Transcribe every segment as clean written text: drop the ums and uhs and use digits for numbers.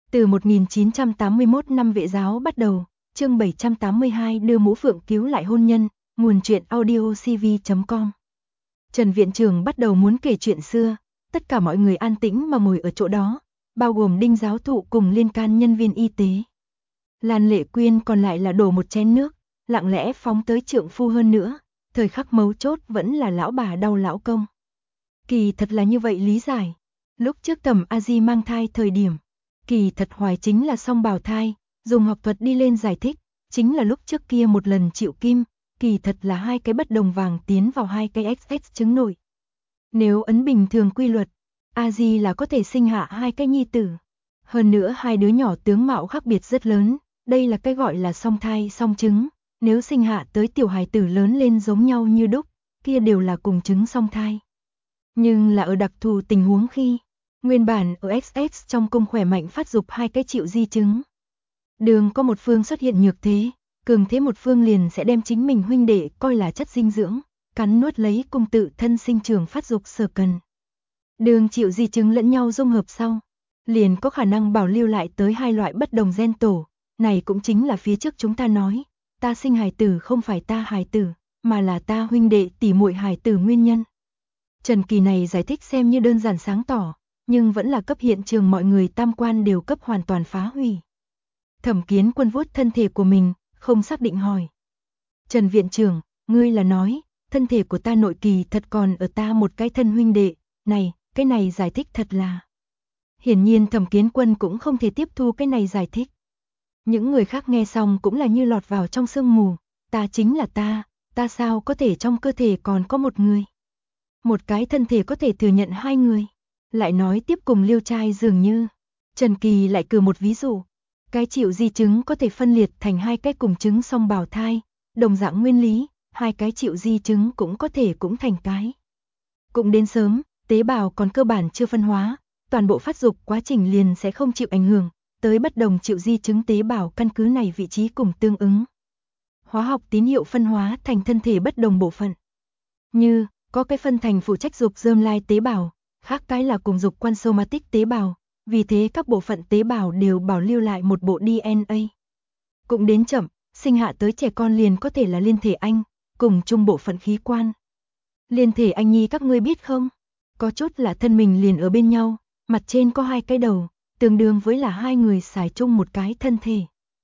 Từ 1981 năm Vệ giáo bắt đầu, chương 782 đưa Mũ Phượng cứu lại hôn nhân, nguồn truyện audio cv.com. Trần viện trưởng bắt đầu muốn kể chuyện xưa, tất cả mọi người an tĩnh mà ngồi ở chỗ đó, bao gồm Đinh giáo thụ cùng liên can nhân viên y tế. Lan Lệ Quyên còn lại là đổ một chén nước, lặng lẽ phóng tới trượng phu hơn nữa, thời khắc mấu chốt vẫn là lão bà đau lão công. Kỳ thật là như vậy lý giải. Lúc trước Thẩm A Di mang thai thời điểm, kỳ thật hoài chính là song bào thai, dùng học thuật đi lên giải thích, chính là lúc trước kia một lần chịu kim, kỳ thật là hai cái bất đồng vàng tiến vào hai cái XX trứng nổi. Nếu ấn bình thường quy luật, A Di là có thể sinh hạ hai cái nhi tử. Hơn nữa hai đứa nhỏ tướng mạo khác biệt rất lớn, đây là cái gọi là song thai song trứng, nếu sinh hạ tới tiểu hài tử lớn lên giống nhau như đúc, kia đều là cùng trứng song thai. Nhưng là ở đặc thù tình huống khi, nguyên bản ở XX trong cung khỏe mạnh phát dục hai cái chịu di chứng. Đường có một phương xuất hiện nhược thế, cường thế một phương liền sẽ đem chính mình huynh đệ coi là chất dinh dưỡng, cắn nuốt lấy cùng tự thân sinh trưởng phát dục sở cần. Đường chịu di chứng lẫn nhau dung hợp sau, liền có khả năng bảo lưu lại tới hai loại bất đồng gen tổ, này cũng chính là phía trước chúng ta nói, ta sinh hài tử không phải ta hài tử, mà là ta huynh đệ tỷ muội hài tử nguyên nhân. Trần Kỳ này giải thích xem như đơn giản sáng tỏ, nhưng vẫn là cấp hiện trường mọi người tam quan đều cấp hoàn toàn phá hủy. Thẩm Kiến Quân vuốt thân thể của mình, không xác định hỏi. Trần viện trưởng, ngươi là nói, thân thể của ta nội kỳ thật còn ở ta một cái thân huynh đệ, này, cái này giải thích thật là. Hiển nhiên Thẩm Kiến Quân cũng không thể tiếp thu cái này giải thích. Những người khác nghe xong cũng là như lọt vào trong sương mù, ta chính là ta sao có thể trong cơ thể còn có một người. Một cái thân thể có thể thừa nhận hai người. Lại nói tiếp cùng Liêu Trai dường như. Trần Kỳ lại cử một ví dụ. Cái chịu di chứng có thể phân liệt thành hai cái cùng chứng song bào thai. Đồng dạng nguyên lý, hai cái chịu di chứng cũng có thể cũng thành cái. Cũng đến sớm, tế bào còn cơ bản chưa phân hóa, toàn bộ phát dục quá trình liền sẽ không chịu ảnh hưởng. Tới bất đồng chịu di chứng tế bào căn cứ này vị trí cùng tương ứng. Hóa học tín hiệu phân hóa thành thân thể bất đồng bộ phận. Như, có cái phân thành phụ trách dục germ lai tế bào, khác cái là cùng dục quan somatic tế bào, vì thế các bộ phận tế bào đều bảo lưu lại một bộ DNA. Cũng đến chậm, sinh hạ tới trẻ con liền có thể là liên thể anh, cùng chung bộ phận khí quan. Liên thể anh nhi các ngươi biết không? Có chút là thân mình liền ở bên nhau, mặt trên có hai cái đầu, tương đương với là hai người xài chung một cái thân thể.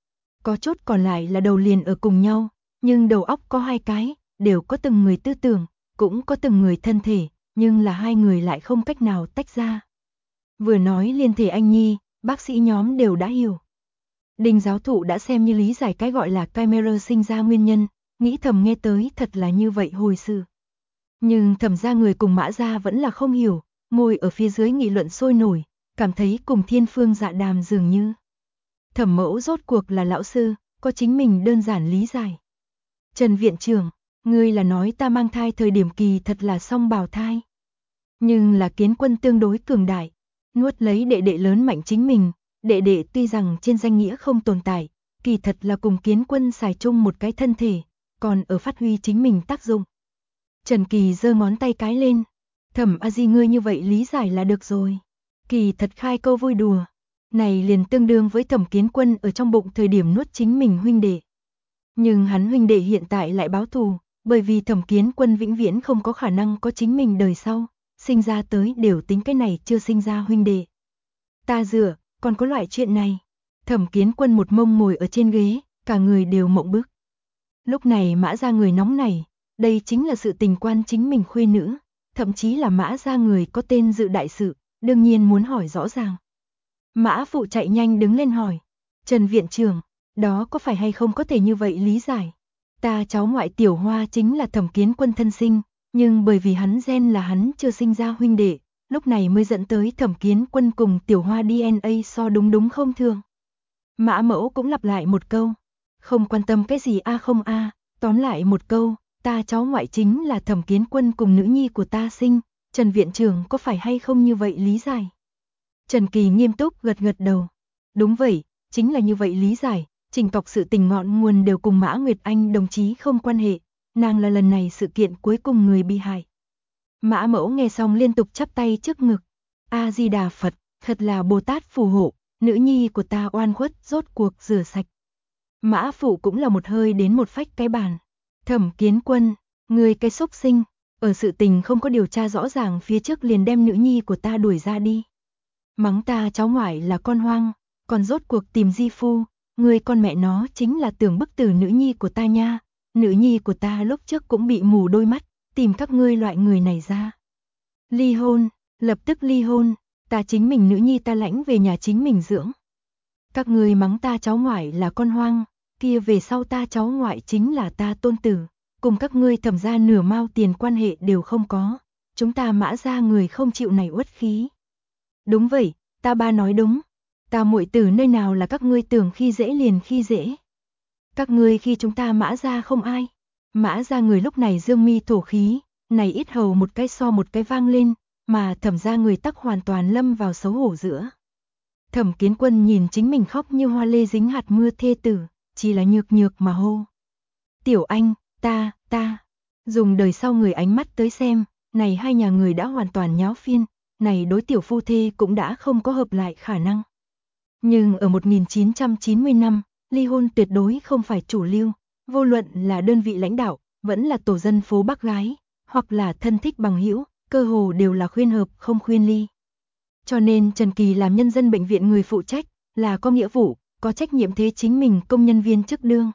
Có chút còn lại là đầu liền ở cùng nhau, nhưng đầu óc có hai cái, đều có từng người tư tưởng, cũng có từng người thân thể, nhưng là hai người lại không cách nào tách ra. Vừa nói liên thể anh nhi, bác sĩ nhóm đều đã hiểu. Đinh giáo thụ đã xem như lý giải cái gọi là chimera sinh ra nguyên nhân, nghĩ thầm nghe tới thật là như vậy hồi sự. Nhưng Thẩm gia người cùng Mã gia vẫn là không hiểu, ngồi ở phía dưới nghị luận sôi nổi, cảm thấy cùng Thiên Phương Dạ Đàm dường như. Thẩm mẫu rốt cuộc là lão sư, có chính mình đơn giản lý giải. Trần viện trưởng, ngươi là nói ta mang thai thời điểm kỳ thật là song bào thai. Nhưng là Kiến Quân tương đối cường đại, nuốt lấy đệ đệ lớn mạnh chính mình, đệ đệ tuy rằng trên danh nghĩa không tồn tại, kỳ thật là cùng Kiến Quân xài chung một cái thân thể, còn ở phát huy chính mình tác dụng. Trần Kỳ giơ ngón tay cái lên, Thẩm A Di ngươi như vậy lý giải là được rồi. Kỳ thật khai câu vui đùa, này liền tương đương với Thẩm Kiến Quân ở trong bụng thời điểm nuốt chính mình huynh đệ. Nhưng hắn huynh đệ hiện tại lại báo thù, bởi vì Thẩm Kiến Quân vĩnh viễn không có khả năng có chính mình đời sau, sinh ra tới đều tính cái này chưa sinh ra huynh đệ. Ta dựa, còn có loại chuyện này. Thẩm Kiến Quân một mông ngồi ở trên ghế, cả người đều mộng bức. Lúc này Mã gia người nóng nảy, đây chính là sự tình quan chính mình khuê nữ, thậm chí là Mã gia người có tên dự đại sự, đương nhiên muốn hỏi rõ ràng. Mã phụ chạy nhanh đứng lên hỏi, Trần viện trưởng, đó có phải hay không có thể như vậy lý giải? Ta cháu ngoại Tiểu Hoa chính là Thẩm Kiến Quân thân sinh, nhưng bởi vì hắn gen là hắn chưa sinh ra huynh đệ, lúc này mới dẫn tới Thẩm Kiến Quân cùng Tiểu Hoa DNA so đúng không thường. Mã mẫu cũng lặp lại một câu, không quan tâm cái gì a không a, tóm lại một câu, ta cháu ngoại chính là Thẩm Kiến Quân cùng nữ nhi của ta sinh, Trần viện trưởng có phải hay không như vậy lý giải? Trần Kỳ nghiêm túc gật đầu. Đúng vậy, chính là như vậy lý giải, trình tộc sự tình ngọn nguồn đều cùng Mã Nguyệt Anh đồng chí không quan hệ, nàng là lần này sự kiện cuối cùng người bị hại. Mã mẫu nghe xong liên tục chắp tay trước ngực. A Di Đà Phật, thật là Bồ Tát phù hộ, nữ nhi của ta oan khuất rốt cuộc rửa sạch. Mã Phụ cũng là một hơi đến một phách cái bàn. Thẩm Kiến Quân, ngươi cái xúc sinh, ở sự tình không có điều tra rõ ràng phía trước liền đem nữ nhi của ta đuổi ra đi. Mắng ta cháu ngoại là con hoang, còn rốt cuộc tìm di phu, ngươi con mẹ nó chính là tưởng bức tử nữ nhi của ta nha. Nữ nhi của ta lúc trước cũng bị mù đôi mắt, tìm các ngươi loại người này ra. Ly hôn, lập tức ly hôn, ta chính mình nữ nhi ta lãnh về nhà chính mình dưỡng. Các ngươi mắng ta cháu ngoại là con hoang, kia về sau ta cháu ngoại chính là ta tôn tử, cùng các ngươi Thẩm gia nửa mao tiền quan hệ đều không có, chúng ta Mã gia người không chịu này uất khí. Đúng vậy, ta ba nói đúng, ta muội tử nơi nào là các ngươi tưởng khi dễ liền khi dễ. Các ngươi khi chúng ta Mã gia không ai. Mã gia người lúc này dương mi thổ khí, này ít hầu một cái so một cái vang lên, mà Thẩm gia người tắc hoàn toàn lâm vào xấu hổ giữa. Thẩm Kiến Quân nhìn chính mình khóc như hoa lê dính hạt mưa thê tử, chỉ là nhược nhược mà hô. Tiểu Anh, ta, dùng đời sau người ánh mắt tới xem, này hai nhà người đã hoàn toàn nháo phiên, này đối tiểu phu thê cũng đã không có hợp lại khả năng. Nhưng ở 1990 năm, ly hôn tuyệt đối không phải chủ lưu, vô luận là đơn vị lãnh đạo, vẫn là tổ dân phố bác gái, hoặc là thân thích bằng hữu, cơ hồ đều là khuyên hợp không khuyên ly. Cho nên Trần Kỳ làm nhân dân bệnh viện người phụ trách, là có nghĩa vụ, có trách nhiệm thế chính mình công nhân viên chức đương.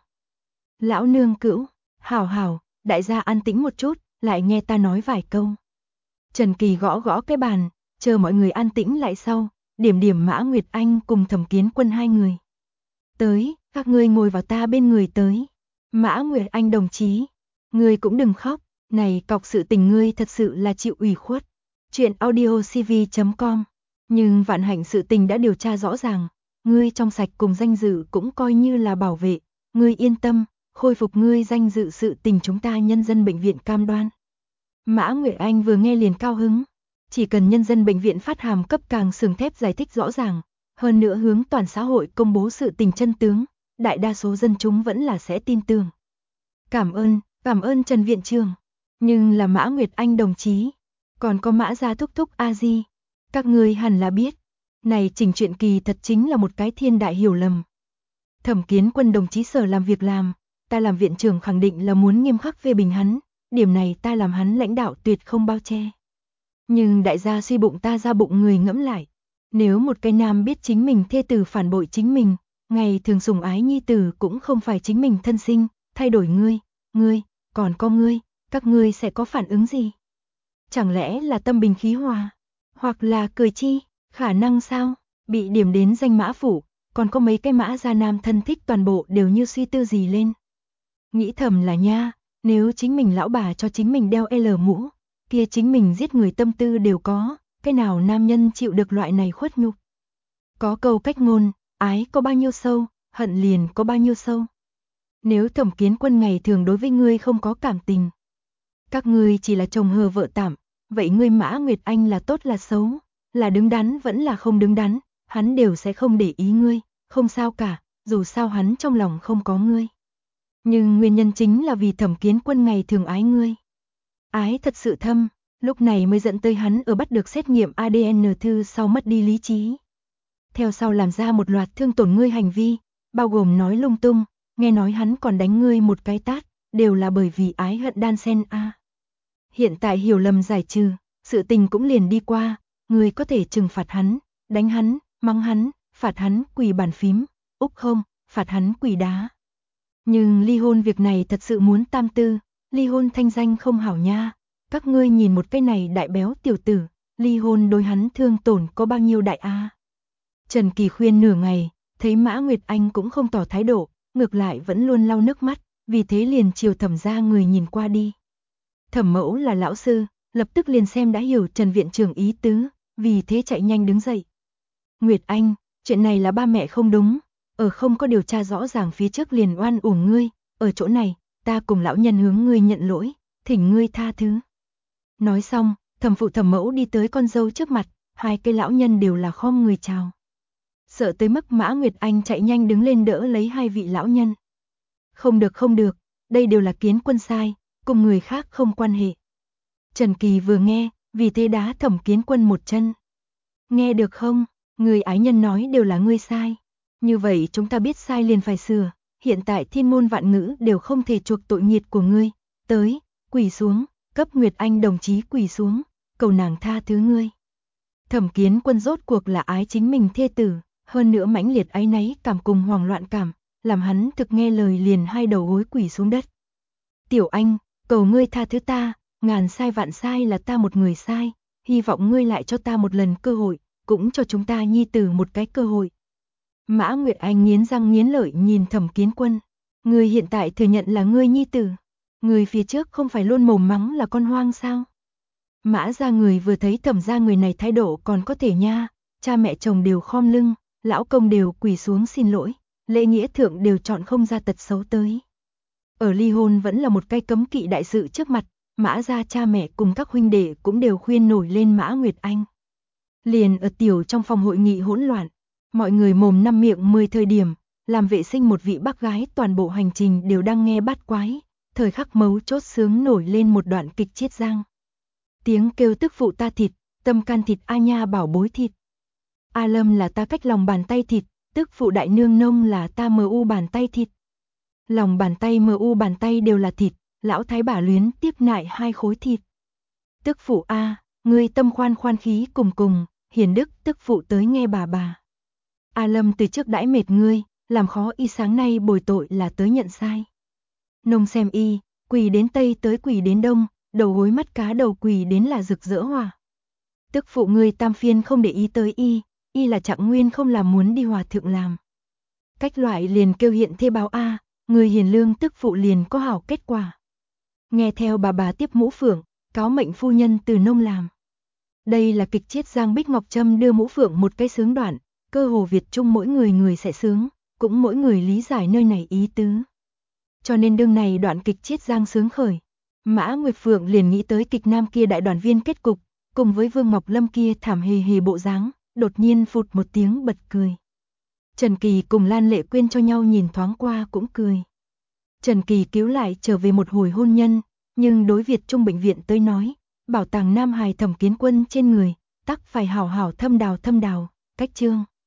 Lão nương cữu, hảo, đại gia an tĩnh một chút, lại nghe ta nói vài câu. Trần Kỳ gõ gõ cái bàn, chờ mọi người an tĩnh lại sau, điểm Mã Nguyệt Anh cùng Thẩm Kiến Quân hai người. Tới, các ngươi ngồi vào ta bên người tới. Mã Nguyệt Anh đồng chí, ngươi cũng đừng khóc, này cọc sự tình ngươi thật sự là chịu ủy khuất. Chuyện audiocv.com. Nhưng vạn hạnh sự tình đã điều tra rõ ràng, ngươi trong sạch cùng danh dự cũng coi như là bảo vệ, ngươi yên tâm, khôi phục ngươi danh dự sự tình chúng ta nhân dân bệnh viện cam đoan. Mã Nguyệt Anh vừa nghe liền cao hứng, chỉ cần nhân dân bệnh viện phát hàm cấp càng sừng thép giải thích rõ ràng, hơn nữa hướng toàn xã hội công bố sự tình chân tướng, đại đa số dân chúng vẫn là sẽ tin tưởng. Cảm ơn Trần Viện Trưởng, nhưng là Mã Nguyệt Anh đồng chí, còn có Mã gia thúc thúc A Di, các ngươi hẳn là biết, này chỉnh chuyện kỳ thật chính là một cái thiên đại hiểu lầm. Thẩm Kiến Quân đồng chí sở làm việc làm, ta làm viện trưởng khẳng định là muốn nghiêm khắc phê bình hắn, điểm này ta làm hắn lãnh đạo tuyệt không bao che. Nhưng đại gia suy bụng ta ra bụng người ngẫm lại, nếu một cái nam biết chính mình thê tử phản bội chính mình, ngày thường sủng ái nhi tử cũng không phải chính mình thân sinh, thay đổi ngươi, còn có ngươi, các ngươi sẽ có phản ứng gì? Chẳng lẽ là tâm bình khí hòa, hoặc là cười chi, khả năng sao? Bị điểm đến danh Mã phủ, còn có mấy cái Mã gia nam thân thích toàn bộ đều như suy tư gì lên. Nghĩ thầm là nha, nếu chính mình lão bà cho chính mình đeo L mũ, kia chính mình giết người tâm tư đều có, cái nào nam nhân chịu được loại này khuất nhục. Có câu cách ngôn, ái có bao nhiêu sâu, hận liền có bao nhiêu sâu. Nếu Thẩm Kiến Quân ngày thường đối với ngươi không có cảm tình, các ngươi chỉ là chồng hờ vợ tạm, vậy ngươi Mã Nguyệt Anh là tốt là xấu, là đứng đắn vẫn là không đứng đắn, hắn đều sẽ không để ý ngươi, không sao cả, dù sao hắn trong lòng không có ngươi. Nhưng nguyên nhân chính là vì Thẩm Kiến Quân ngày thường ái ngươi. Ái thật sự thâm, lúc này mới dẫn tới hắn ở bắt được xét nghiệm ADN thư sau mất đi lý trí. Theo sau làm ra một loạt thương tổn ngươi hành vi, bao gồm nói lung tung, nghe nói hắn còn đánh ngươi một cái tát, đều là bởi vì ái hận đan xen a. Hiện tại hiểu lầm giải trừ, sự tình cũng liền đi qua, ngươi có thể trừng phạt hắn, đánh hắn, mắng hắn, phạt hắn quỳ bàn phím, úc không, phạt hắn quỳ đá. Nhưng ly hôn việc này thật sự muốn tam tư, ly hôn thanh danh không hảo nha, các ngươi nhìn một cái này đại béo tiểu tử, ly hôn đối hắn thương tổn có bao nhiêu đại a. Trần Kỳ khuyên nửa ngày, thấy Mã Nguyệt Anh cũng không tỏ thái độ, ngược lại vẫn luôn lau nước mắt, vì thế liền chiều Thẩm gia người nhìn qua đi. Thẩm mẫu là lão sư, lập tức liền xem đã hiểu Trần viện trưởng ý tứ, vì thế chạy nhanh đứng dậy. Nguyệt Anh, chuyện này là ba mẹ không đúng, ở không có điều tra rõ ràng phía trước liền oan uổng ngươi, ở chỗ này, ta cùng lão nhân hướng ngươi nhận lỗi, thỉnh ngươi tha thứ. Nói xong, thẩm phụ thẩm mẫu đi tới con dâu trước mặt, hai cái lão nhân đều là khom người chào. Sợ tới mức Mã Nguyệt Anh chạy nhanh đứng lên đỡ lấy hai vị lão nhân. Không được, đây đều là Kiến Quân sai, cùng người khác không quan hệ. Trần Kỳ vừa nghe, vì thế đá Thẩm Kiến Quân một chân. Nghe được không, Người ái nhân nói đều là ngươi sai. Như vậy chúng ta biết sai liền phải sửa, hiện tại thiên môn vạn ngữ đều không thể chuộc tội nghiệt của ngươi. Tới, quỳ xuống, cấp Nguyệt Anh đồng chí quỳ xuống, cầu nàng tha thứ ngươi. Thẩm Kiến Quân rốt cuộc là ái chính mình thê tử, hơn nữa mãnh liệt áy náy cảm cùng hoảng loạn cảm, làm hắn thực nghe lời liền hai đầu gối quỳ xuống đất. Tiểu Anh, cầu ngươi tha thứ ta, ngàn sai vạn sai là ta một người sai, hy vọng ngươi lại cho ta một lần cơ hội, cũng cho chúng ta nhi tử một cái cơ hội. Mã Nguyệt Anh nghiến răng nghiến lợi nhìn Thẩm Kiến Quân, ngươi hiện tại thừa nhận là ngươi nhi tử, ngươi phía trước không phải luôn mồm mắng là con hoang sao? Mã gia người vừa thấy Thẩm gia người này thái độ còn có thể nha, cha mẹ chồng đều khom lưng, lão công đều quỳ xuống xin lỗi, lễ nghĩa thượng đều chọn không ra tật xấu tới. Ở ly hôn vẫn là một cái cấm kỵ đại sự trước mặt, Mã gia cha mẹ cùng các huynh đệ cũng đều khuyên nổi lên Mã Nguyệt Anh. Liền ở tiểu trong phòng hội nghị hỗn loạn, mọi người mồm năm miệng 10 thời điểm, làm vệ sinh một vị bác gái toàn bộ hành trình đều đang nghe bát quái, thời khắc mấu chốt sướng nổi lên một đoạn kịch chiết giang. Tiếng kêu tức phụ ta thịt, tâm can thịt A nha bảo bối thịt. A Lâm là ta cách lòng bàn tay thịt, tức phụ đại nương nông là ta mu bàn tay thịt. Lòng bàn tay mu bàn tay đều là thịt, lão thái bà luyến tiếp nại 2 khối thịt. Tức phụ A, ngươi tâm khoan khoan khí cùng cùng, hiền đức tức phụ tới nghe bà. A Lâm từ trước đãi mệt ngươi, làm khó y sáng nay bồi tội là tới nhận sai. Nông xem y, quỳ đến tây tới quỳ đến đông, đầu gối mắt cá đầu quỳ đến là rực rỡ hòa. Tức phụ ngươi tam phiên không để ý tới y là Trạng Nguyên không làm muốn đi hòa thượng làm. Cách loại liền kêu hiện thê báo A, người hiền lương tức phụ liền có hảo kết quả. Nghe theo bà tiếp mũ phượng, cáo mệnh phu nhân từ nông làm. Đây là kịch chiết giang Bích Ngọc Trâm đưa mũ phượng một cái sướng đoạn, cơ hồ Việt Trung mỗi người sẽ sướng, cũng mỗi người lý giải nơi này ý tứ. Cho nên đương này đoạn kịch chiết giang sướng khởi, Mã Nguyệt Phượng liền nghĩ tới kịch nam kia đại đoàn viên kết cục, cùng với Vương Ngọc Lâm kia thảm hề hề bộ dáng, đột nhiên phụt một tiếng bật cười. Trần Kỳ cùng Lan Lệ Quyên cho nhau nhìn thoáng qua cũng cười. Trần Kỳ cứu lại trở về một hồi hôn nhân, nhưng đối Việt Trung bệnh viện tới nói, bảo tàng Nam Hài Thẩm Kiến Quân trên người, tắc phải hảo hảo thâm đào, cách chương.